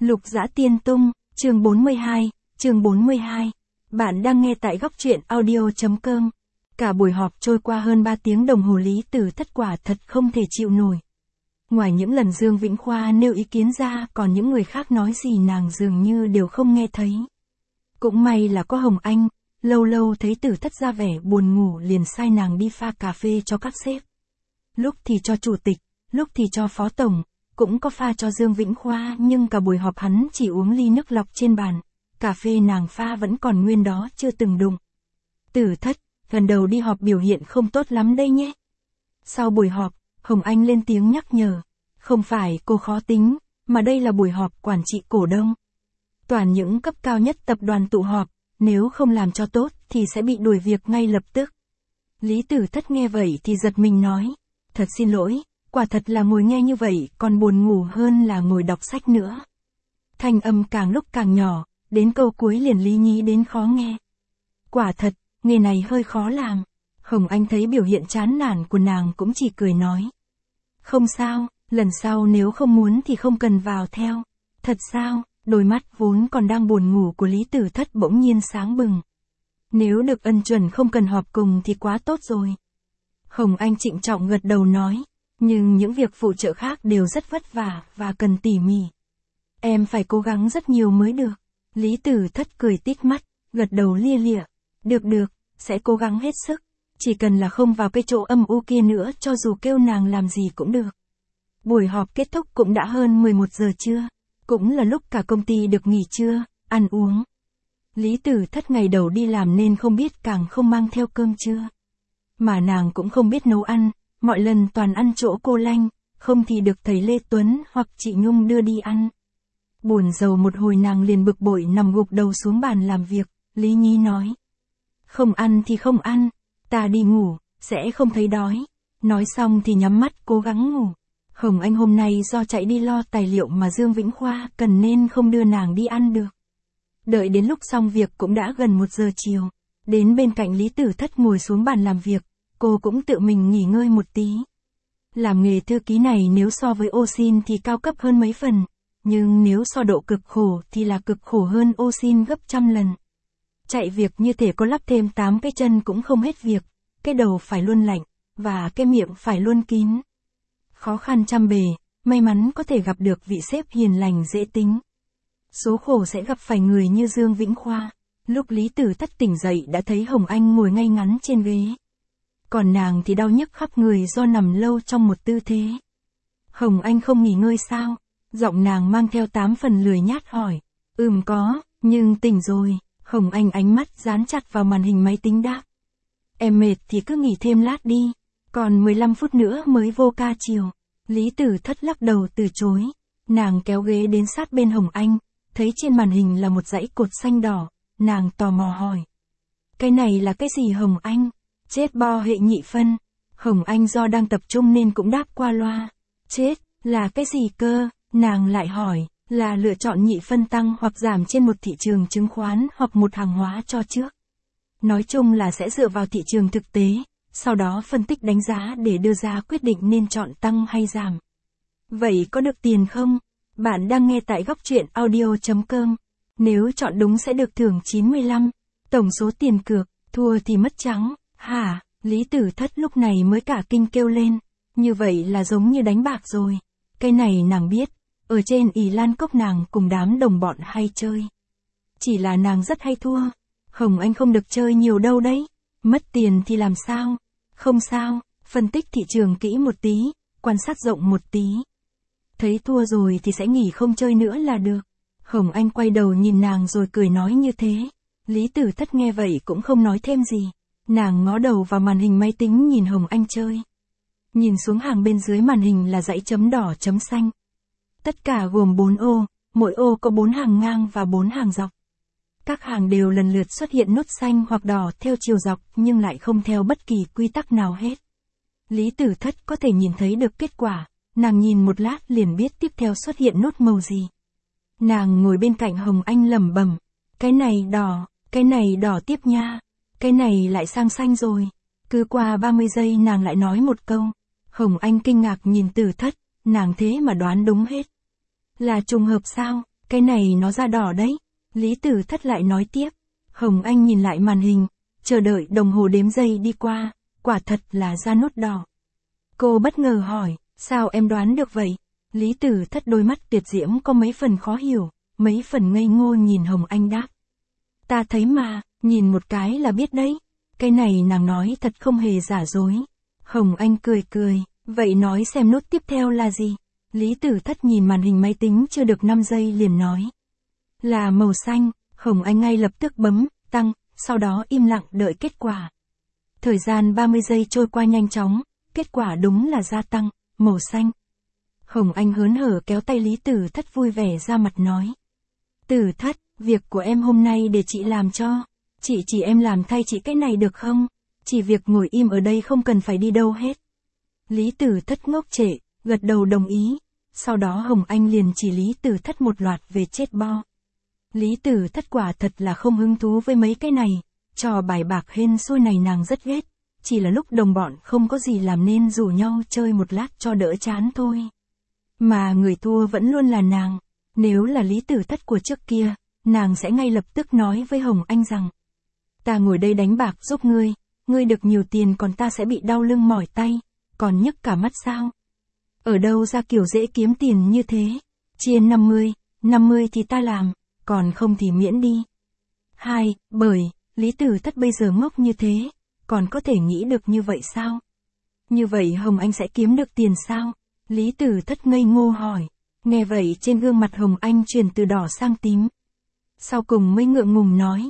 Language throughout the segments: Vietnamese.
Lục Dã Tiên Tung, chương 42. Bạn đang nghe tại góc truyện audio.com. Cả buổi họp trôi qua hơn 3 tiếng đồng hồ, Lý Tử Thất quả thật không thể chịu nổi. Ngoài những lần Dương Vĩnh Khoa nêu ý kiến ra, còn những người khác nói gì nàng dường như đều không nghe thấy. Cũng may là có Hồng Anh, lâu lâu thấy Tử Thất ra vẻ buồn ngủ liền sai nàng đi pha cà phê cho các sếp. Lúc thì cho chủ tịch, lúc thì cho phó tổng, cũng có pha cho Dương Vĩnh Khoa, nhưng cả buổi họp hắn chỉ uống ly nước lọc trên bàn, cà phê nàng pha vẫn còn nguyên đó chưa từng đụng. Tử Thất, lần đầu đi họp biểu hiện không tốt lắm đây nhé. Sau buổi họp, Hồng Anh lên tiếng nhắc nhở, không phải cô khó tính, mà đây là buổi họp quản trị cổ đông. Toàn những cấp cao nhất tập đoàn tụ họp, nếu không làm cho tốt thì sẽ bị đuổi việc ngay lập tức. Lý Tử Thất nghe vậy thì giật mình nói, thật xin lỗi, quả thật là ngồi nghe như vậy còn buồn ngủ hơn là ngồi đọc sách nữa. Thanh âm càng lúc càng nhỏ, đến câu cuối liền lý nhí đến khó nghe. Quả thật, nghề này hơi khó làm. Hồng Anh thấy biểu hiện chán nản của nàng cũng chỉ cười nói. Không sao, lần sau nếu không muốn thì không cần vào theo. Thật sao? Đôi mắt vốn còn đang buồn ngủ của Lý Tử Thất bỗng nhiên sáng bừng. Nếu được ân chuẩn không cần họp cùng thì quá tốt rồi. Hồng Anh trịnh trọng gật đầu nói, nhưng những việc phụ trợ khác đều rất vất vả và cần tỉ mỉ. Em phải cố gắng rất nhiều mới được. Lý Tử Thất cười tít mắt, gật đầu lia lịa. Được, sẽ cố gắng hết sức. Chỉ cần là không vào cái chỗ âm u kia nữa, cho dù kêu nàng làm gì cũng được. Buổi họp kết thúc cũng đã hơn 11 giờ trưa. Cũng là lúc cả công ty được nghỉ trưa, ăn uống. Lý Tử Thất ngày đầu đi làm nên không biết, càng không mang theo cơm trưa. Mà nàng cũng không biết nấu ăn, mọi lần toàn ăn chỗ cô Lanh, không thì được thầy Lê Tuấn hoặc chị Nhung đưa đi ăn. Buồn rầu một hồi nàng liền bực bội nằm gục đầu xuống bàn làm việc, Lý Nhi nói. Không ăn thì không ăn, ta đi ngủ, sẽ không thấy đói. Nói xong thì nhắm mắt cố gắng ngủ. Hồng Anh hôm nay do chạy đi lo tài liệu mà Dương Vĩnh Khoa cần nên không đưa nàng đi ăn được. Đợi đến lúc xong việc cũng đã gần 1 giờ chiều. Đến bên cạnh Lý Tử Thất ngồi xuống bàn làm việc, cô cũng tự mình nghỉ ngơi một tí. Làm nghề thư ký này nếu so với ô sin thì cao cấp hơn mấy phần, nhưng nếu so độ cực khổ thì là cực khổ hơn ô sin gấp trăm lần. Chạy việc như thể có lắp thêm 8 cái chân cũng không hết việc, cái đầu phải luôn lạnh, và cái miệng phải luôn kín. Khó khăn trăm bề, may mắn có thể gặp được vị sếp hiền lành dễ tính. Số khổ sẽ gặp phải người như Dương Vĩnh Khoa. Lúc Lý Tử Thất tỉnh dậy đã thấy Hồng Anh ngồi ngay ngắn trên ghế. Còn nàng thì đau nhức khắp người do nằm lâu trong một tư thế. Hồng Anh không nghỉ ngơi sao? Giọng nàng mang theo 8 phần lười nhát hỏi. Có, nhưng tỉnh rồi. Hồng Anh ánh mắt dán chặt vào màn hình máy tính đáp. Em mệt thì cứ nghỉ thêm lát đi. Còn 15 phút nữa mới vô ca chiều. Lý Tử Thất lắc đầu từ chối. Nàng kéo ghế đến sát bên Hồng Anh. Thấy trên màn hình là một dãy cột xanh đỏ. Nàng tò mò hỏi. Cái này là cái gì Hồng Anh? Chết bo hệ nhị phân. Hồng Anh do đang tập trung nên cũng đáp qua loa. Chết, là cái gì cơ? Nàng lại hỏi, là lựa chọn nhị phân tăng hoặc giảm trên một thị trường chứng khoán hoặc một hàng hóa cho trước. Nói chung là sẽ dựa vào thị trường thực tế, sau đó phân tích đánh giá để đưa ra quyết định nên chọn tăng hay giảm. Vậy có được tiền không? Bạn đang nghe tại góc truyện audio.com. Nếu chọn đúng sẽ được thưởng 95. Tổng số tiền cược, thua thì mất trắng. Hả? Lý Tử Thất lúc này mới cả kinh kêu lên. Như vậy là giống như đánh bạc rồi. Cái này nàng biết. Ở trên ỷ Lan Cốc nàng cùng đám đồng bọn hay chơi. Chỉ là nàng rất hay thua. Hồng Anh không được chơi nhiều đâu đấy. Mất tiền thì làm sao? Không sao, phân tích thị trường kỹ một tí, quan sát rộng một tí. Thấy thua rồi thì sẽ nghỉ không chơi nữa là được. Hồng Anh quay đầu nhìn nàng rồi cười nói như thế. Lý Tử Thất nghe vậy cũng không nói thêm gì. Nàng ngó đầu vào màn hình máy tính nhìn Hồng Anh chơi. Nhìn xuống hàng bên dưới màn hình là dãy chấm đỏ chấm xanh. Tất cả gồm 4 ô, mỗi ô có 4 hàng ngang và 4 hàng dọc. Các hàng đều lần lượt xuất hiện nốt xanh hoặc đỏ theo chiều dọc nhưng lại không theo bất kỳ quy tắc nào hết. Lý Tử Thất có thể nhìn thấy được kết quả, nàng nhìn một lát liền biết tiếp theo xuất hiện nốt màu gì. Nàng ngồi bên cạnh Hồng Anh lẩm bẩm, cái này đỏ tiếp nha, cái này lại sang xanh rồi. Cứ qua 30 giây nàng lại nói một câu. Hồng Anh kinh ngạc nhìn Tử Thất, nàng thế mà đoán đúng hết. Là trùng hợp sao? Cái này nó da đỏ đấy. Lý Tử Thất lại nói tiếp. Hồng Anh nhìn lại màn hình, chờ đợi đồng hồ đếm giây đi qua, quả thật là da nốt đỏ. Cô bất ngờ hỏi, sao em đoán được vậy? Lý Tử Thất đôi mắt tuyệt diễm có mấy phần khó hiểu, mấy phần ngây ngô nhìn Hồng Anh đáp. Ta thấy mà, nhìn một cái là biết đấy. Cái này nàng nói thật không hề giả dối. Hồng Anh cười cười, vậy nói xem nốt tiếp theo là gì? Lý Tử Thất nhìn màn hình máy tính chưa được 5 giây liền nói. Là màu xanh. Hồng Anh ngay lập tức bấm, tăng, sau đó im lặng đợi kết quả. Thời gian 30 giây trôi qua nhanh chóng, kết quả đúng là gia tăng, màu xanh. Hồng Anh hớn hở kéo tay Lý Tử Thất vui vẻ ra mặt nói. Tử Thất, việc của em hôm nay để chị làm cho. Chị chỉ em làm thay chị cái này được không? Chỉ việc ngồi im ở đây không cần phải đi đâu hết. Lý Tử Thất ngốc trệ, gật đầu đồng ý. Sau đó Hồng Anh liền chỉ Lý Tử Thất một loạt về chết bo. Lý Tử Thất quả thật là không hứng thú với mấy cái này, trò bài bạc hên xui này nàng rất ghét, chỉ là lúc đồng bọn không có gì làm nên rủ nhau chơi một lát cho đỡ chán thôi. Mà người thua vẫn luôn là nàng, nếu là Lý Tử Thất của trước kia, nàng sẽ ngay lập tức nói với Hồng Anh rằng, ta ngồi đây đánh bạc giúp ngươi được nhiều tiền còn ta sẽ bị đau lưng mỏi tay, còn nhức cả mắt sao? Ở đâu ra kiểu dễ kiếm tiền như thế? Chia 50 thì ta làm. Còn không thì miễn đi. Bởi, Lý Tử Thất bây giờ ngốc như thế, còn có thể nghĩ được như vậy sao? Như vậy Hồng Anh sẽ kiếm được tiền sao? Lý Tử Thất ngây ngô hỏi. Nghe vậy trên gương mặt Hồng Anh chuyển từ đỏ sang tím. Sau cùng mới ngượng ngùng nói,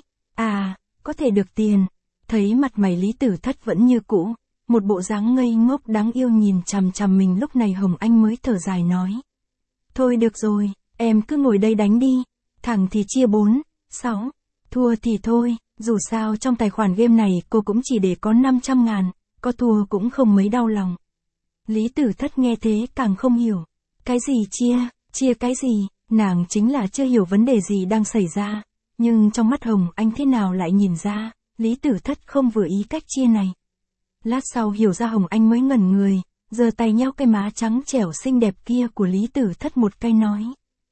có thể được tiền. Thấy mặt mày Lý Tử Thất vẫn như cũ, một bộ dáng ngây ngốc đáng yêu nhìn chằm chằm mình, lúc này Hồng Anh mới thở dài nói. Thôi được rồi, em cứ ngồi đây đánh đi. Thằng thì chia 4, 6, thua thì thôi, dù sao trong tài khoản game này cô cũng chỉ để có 500.000, có thua cũng không mấy đau lòng. Lý Tử Thất nghe thế càng không hiểu. Cái gì chia cái gì, nàng chính là chưa hiểu vấn đề gì đang xảy ra, nhưng trong mắt Hồng Anh thế nào lại nhìn ra, Lý Tử Thất không vừa ý cách chia này. Lát sau hiểu ra Hồng Anh mới ngẩn người, giơ tay nhéo cái má trắng trẻo xinh đẹp kia của Lý Tử Thất một cái nói.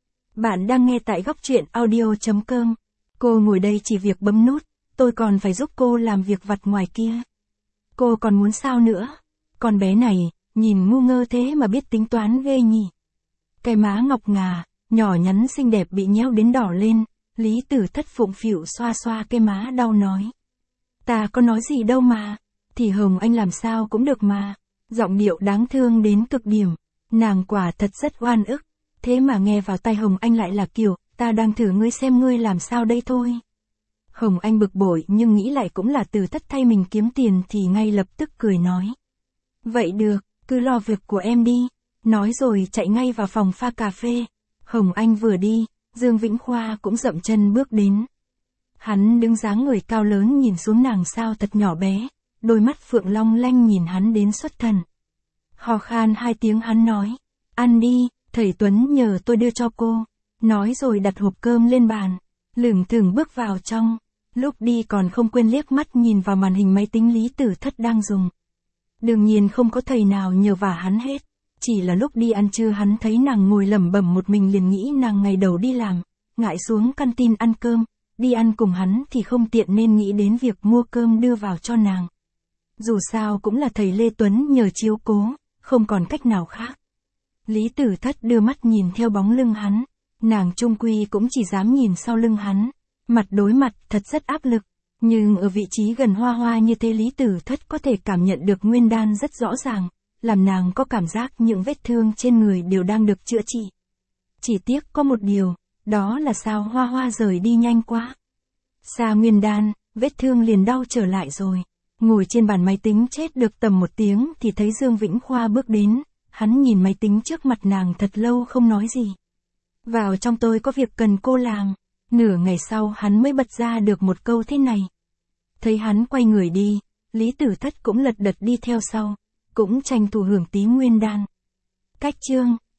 Bạn đang nghe tại góc truyện audio.com. Cô ngồi đây chỉ việc bấm nút, tôi còn phải giúp cô làm việc vặt ngoài kia. Cô còn muốn sao nữa? Con bé này, nhìn ngu ngơ thế mà biết tính toán ghê nhỉ. Cái má ngọc ngà, nhỏ nhắn xinh đẹp bị nhéo đến đỏ lên, Lý Tử Thất phụng phịu xoa xoa cái má đau nói. Ta có nói gì đâu mà, thì Hồng Anh làm sao cũng được mà. Giọng điệu đáng thương đến cực điểm, nàng quả thật rất oan ức. Thế mà nghe vào tai Hồng Anh lại là kiểu, ta đang thử ngươi xem ngươi làm sao đây thôi. Hồng Anh bực bội nhưng nghĩ lại cũng là Tử Thất thay mình kiếm tiền thì ngay lập tức cười nói. Vậy được, cứ lo việc của em đi. Nói rồi chạy ngay vào phòng pha cà phê. Hồng Anh vừa đi, Dương Vĩnh Khoa cũng dậm chân bước đến. Hắn đứng dáng người cao lớn nhìn xuống nàng sao thật nhỏ bé, đôi mắt phượng long lanh nhìn hắn đến xuất thần. Hò khan 2 tiếng hắn nói, ăn đi. Thầy Tuấn nhờ tôi đưa cho cô. Nói rồi đặt hộp cơm lên bàn. Lửng thửng bước vào trong. Lúc đi còn không quên liếc mắt nhìn vào màn hình máy tính Lý Tử Thất đang dùng. Đương nhiên không có thầy nào nhờ vả hắn hết. Chỉ là lúc đi ăn trưa hắn thấy nàng ngồi lẩm bẩm một mình liền nghĩ nàng ngày đầu đi làm. Ngại xuống căn tin ăn cơm. Đi ăn cùng hắn thì không tiện nên nghĩ đến việc mua cơm đưa vào cho nàng. Dù sao cũng là thầy Lê Tuấn nhờ chiếu cố. Không còn cách nào khác. Lý Tử Thất đưa mắt nhìn theo bóng lưng hắn, nàng chung quy cũng chỉ dám nhìn sau lưng hắn, mặt đối mặt thật rất áp lực, nhưng ở vị trí gần Hoa Hoa như thế Lý Tử Thất có thể cảm nhận được nguyên đan rất rõ ràng, làm nàng có cảm giác những vết thương trên người đều đang được chữa trị. Chỉ tiếc có một điều, đó là sao Hoa Hoa rời đi nhanh quá. Xa nguyên đan, vết thương liền đau trở lại rồi, ngồi trên bàn máy tính chết được tầm 1 tiếng thì thấy Dương Vĩnh Khoa bước đến. Hắn nhìn máy tính trước mặt nàng thật lâu không nói gì. Vào trong tôi có việc cần cô làm. Nửa ngày sau hắn mới bật ra được một câu thế này. Thấy hắn quay người đi, Lý Tử Thất cũng lật đật đi theo sau. Cũng tranh thủ hưởng tí nguyên đan. Cách chương